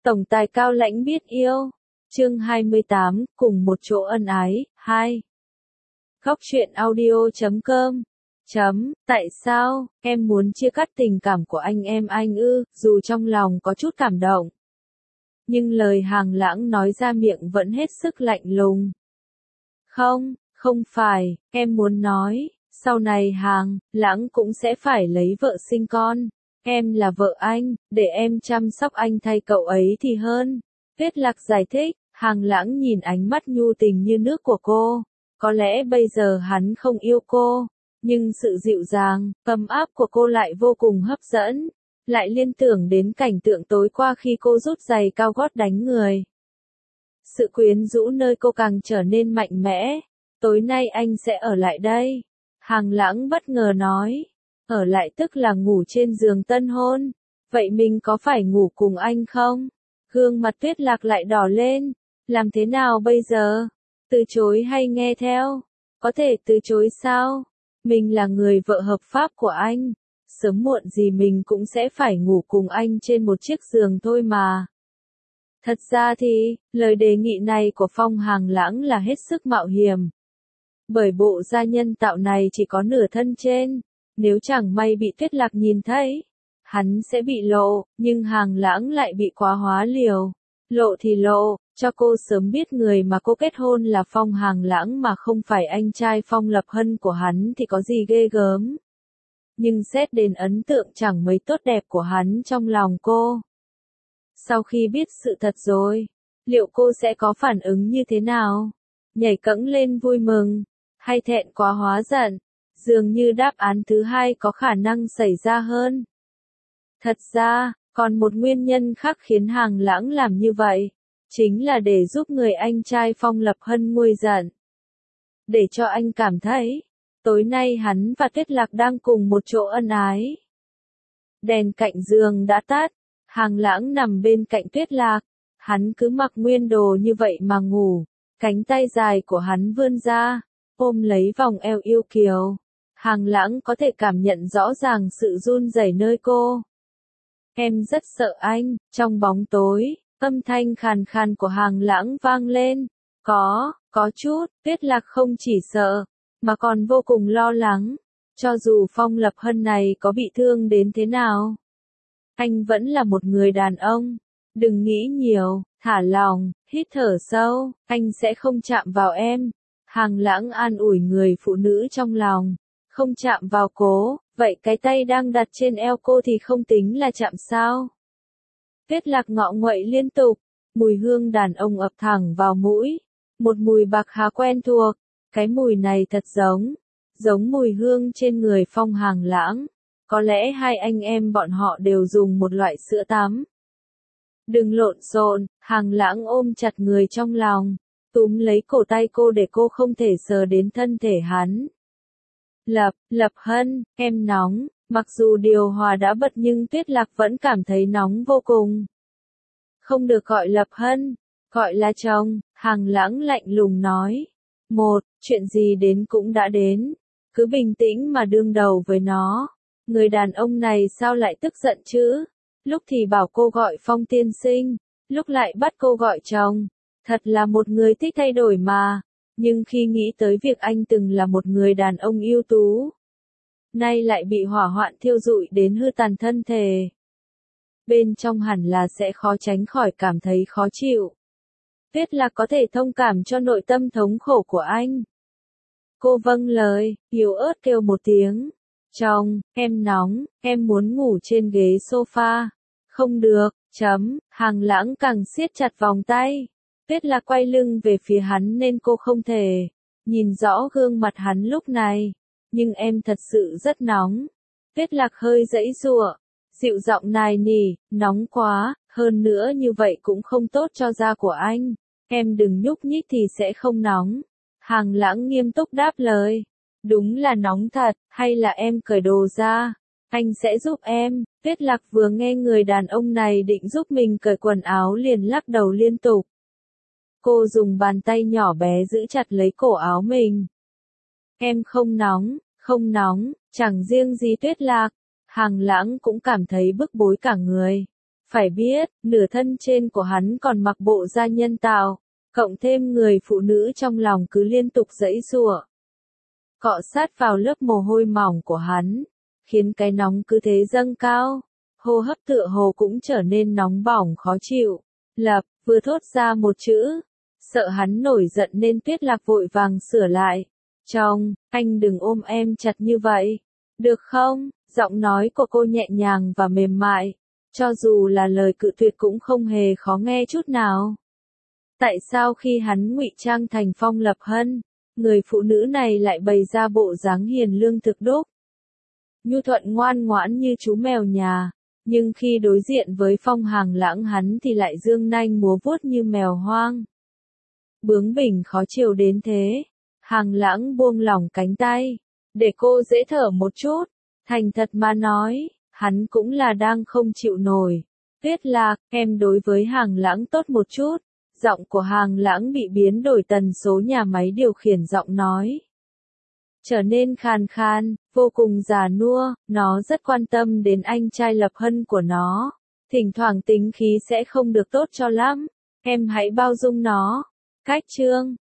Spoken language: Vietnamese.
Tổng tài cao lãnh biết yêu. Chương 28, cùng một chỗ ân ái, 2. Góc truyện audio.com. Tại sao, em muốn chia cắt tình cảm của anh ư, dù trong lòng có chút cảm động. Nhưng lời Hàng Lãng nói ra miệng vẫn hết sức lạnh lùng. Không phải, em muốn nói, sau này Hàng Lãng cũng sẽ phải lấy vợ sinh con. Em là vợ anh, để em chăm sóc anh thay cậu ấy thì hơn. Tuyết Lạc giải thích, Hàng Lãng nhìn ánh mắt nhu tình như nước của cô. Có lẽ bây giờ hắn không yêu cô, nhưng sự dịu dàng, ấm áp của cô lại vô cùng hấp dẫn. Lại liên tưởng đến cảnh tượng tối qua khi cô rút giày cao gót đánh người. Sự quyến rũ nơi cô càng trở nên mạnh mẽ. Tối nay anh sẽ ở lại đây. Hàng Lãng bất ngờ nói. Ở lại tức là ngủ trên giường tân hôn. Vậy mình có phải ngủ cùng anh không? Gương mặt Tuyết Lạc lại đỏ lên. Làm thế nào bây giờ? Từ chối hay nghe theo? Có thể từ chối sao? Mình là người vợ hợp pháp của anh. Sớm muộn gì mình cũng sẽ phải ngủ cùng anh trên một chiếc giường thôi mà. Thật ra thì, lời đề nghị này của Phong Hàng Lãng là hết sức mạo hiểm. Bởi bộ da nhân tạo này chỉ có nửa thân trên. Nếu chẳng may bị Tuyết Lạc nhìn thấy, hắn sẽ bị lộ, nhưng Hàng Lãng lại bị quá hóa liều. Lộ thì lộ, cho cô sớm biết người mà cô kết hôn là Phong Hàng Lãng mà không phải anh trai Phong Lập Hân của hắn thì có gì ghê gớm. Nhưng xét đến ấn tượng chẳng mấy tốt đẹp của hắn trong lòng cô. Sau khi biết sự thật rồi, liệu cô sẽ có phản ứng như thế nào? Nhảy cẫng lên vui mừng, hay thẹn quá hóa giận? Dường như đáp án thứ hai có khả năng xảy ra hơn. Thật ra, còn một nguyên nhân khác khiến Hàng Lãng làm như vậy, chính là để giúp người anh trai Phong Lập Hân nguôi giận. Để cho anh cảm thấy, tối nay hắn và Tuyết Lạc đang cùng một chỗ ân ái. Đèn cạnh giường đã tắt, Hàng Lãng nằm bên cạnh Tuyết Lạc, hắn cứ mặc nguyên đồ như vậy mà ngủ, cánh tay dài của hắn vươn ra, ôm lấy vòng eo yêu kiều. Hàng Lãng có thể cảm nhận rõ ràng sự run rẩy nơi cô. Em rất sợ anh. Trong bóng tối, âm thanh khàn khàn của Hàng Lãng vang lên. Có chút, Tuyết Lạc không chỉ sợ, mà còn vô cùng lo lắng. Cho dù Phong Lập Hân này có bị thương đến thế nào, anh vẫn là một người đàn ông. Đừng nghĩ nhiều, thả lòng, hít thở sâu, anh sẽ không chạm vào em. Hàng Lãng an ủi người phụ nữ trong lòng. Không chạm vào cô, vậy cái tay đang đặt trên eo cô thì không tính là chạm sao? Tuyết Lạc ngọ nguậy liên tục, mùi hương đàn ông ập thẳng vào mũi, một mùi bạc hà quen thuộc, cái mùi này thật giống mùi hương trên người Phong Hàng Lãng. Có lẽ hai anh em bọn họ đều dùng một loại sữa tắm. Đừng lộn xộn, Hàng Lãng ôm chặt người trong lòng, túm lấy cổ tay cô để cô không thể sờ đến thân thể hắn. Lập Hân, em nóng. Mặc dù điều hòa đã bật nhưng Tuyết Lạc vẫn cảm thấy nóng vô cùng. Không được gọi Lập Hân, gọi là chồng. Hàng Lãng lạnh lùng nói. Chuyện gì đến cũng đã đến. Cứ bình tĩnh mà đương đầu với nó. Người đàn ông này sao lại tức giận chứ? Lúc thì bảo cô gọi Phong tiên sinh, lúc lại bắt cô gọi chồng. Thật là một người thích thay đổi mà. Nhưng khi nghĩ tới việc anh từng là một người đàn ông ưu tú, nay lại bị hỏa hoạn thiêu rụi đến hư tàn thân thể, bên trong hẳn là sẽ khó tránh khỏi cảm thấy khó chịu. Tuyết Lạc có thể thông cảm cho nội tâm thống khổ của anh. Cô vâng lời, yếu ớt kêu một tiếng. Chồng, em nóng, em muốn ngủ trên ghế sofa. Không được, Hàng Lãng càng siết chặt vòng tay. Tuyết Lạc quay lưng về phía hắn nên cô không thể nhìn rõ gương mặt hắn lúc này. Nhưng em thật sự rất nóng. Tuyết Lạc hơi giãy giụa, dịu giọng nài nỉ, nóng quá, hơn nữa như vậy cũng không tốt cho da của anh. Em đừng nhúc nhích thì sẽ không nóng. Hàng Lãng nghiêm túc đáp lời. Đúng là nóng thật, hay là em cởi đồ ra? Anh sẽ giúp em. Tuyết Lạc vừa nghe người đàn ông này định giúp mình cởi quần áo liền lắc đầu liên tục. Cô dùng bàn tay nhỏ bé giữ chặt lấy cổ áo mình. Em không nóng, chẳng riêng gì Tuyết Lạc. Hàng Lãng cũng cảm thấy bức bối cả người. Phải biết, nửa thân trên của hắn còn mặc bộ da nhân tạo, cộng thêm người phụ nữ trong lòng cứ liên tục giãy giụa, cọ sát vào lớp mồ hôi mỏng của hắn, khiến cái nóng cứ thế dâng cao, hô hấp tựa hồ cũng trở nên nóng bỏng khó chịu. Lập vừa thốt ra một chữ, sợ hắn nổi giận nên Tuyết Lạc vội vàng sửa lại. Chồng, anh đừng ôm em chặt như vậy, được không? Giọng nói của cô nhẹ nhàng và mềm mại, cho dù là lời cự tuyệt cũng không hề khó nghe chút nào. Tại sao khi hắn ngụy trang thành Phong Lập Hân, người phụ nữ này lại bày ra bộ dáng hiền lương thực đúc, nhu thuận ngoan ngoãn như chú mèo nhà, nhưng khi đối diện với Phong Hàng Lãng hắn thì lại dương nanh múa vuốt như mèo hoang. Bướng bỉnh khó chịu đến thế. Hàng Lãng buông lỏng cánh tay, để cô dễ thở một chút, thành thật mà nói, hắn cũng là đang không chịu nổi. Tuyết Lạc, em đối với Hàng Lãng tốt một chút. Giọng của Hàng Lãng bị biến đổi tần số nhà máy điều khiển giọng nói, trở nên khàn khàn, vô cùng già nua, nó rất quan tâm đến anh trai Lập Hân của nó. Thỉnh thoảng tính khí sẽ không được tốt cho lắm, em hãy bao dung nó. Cách chương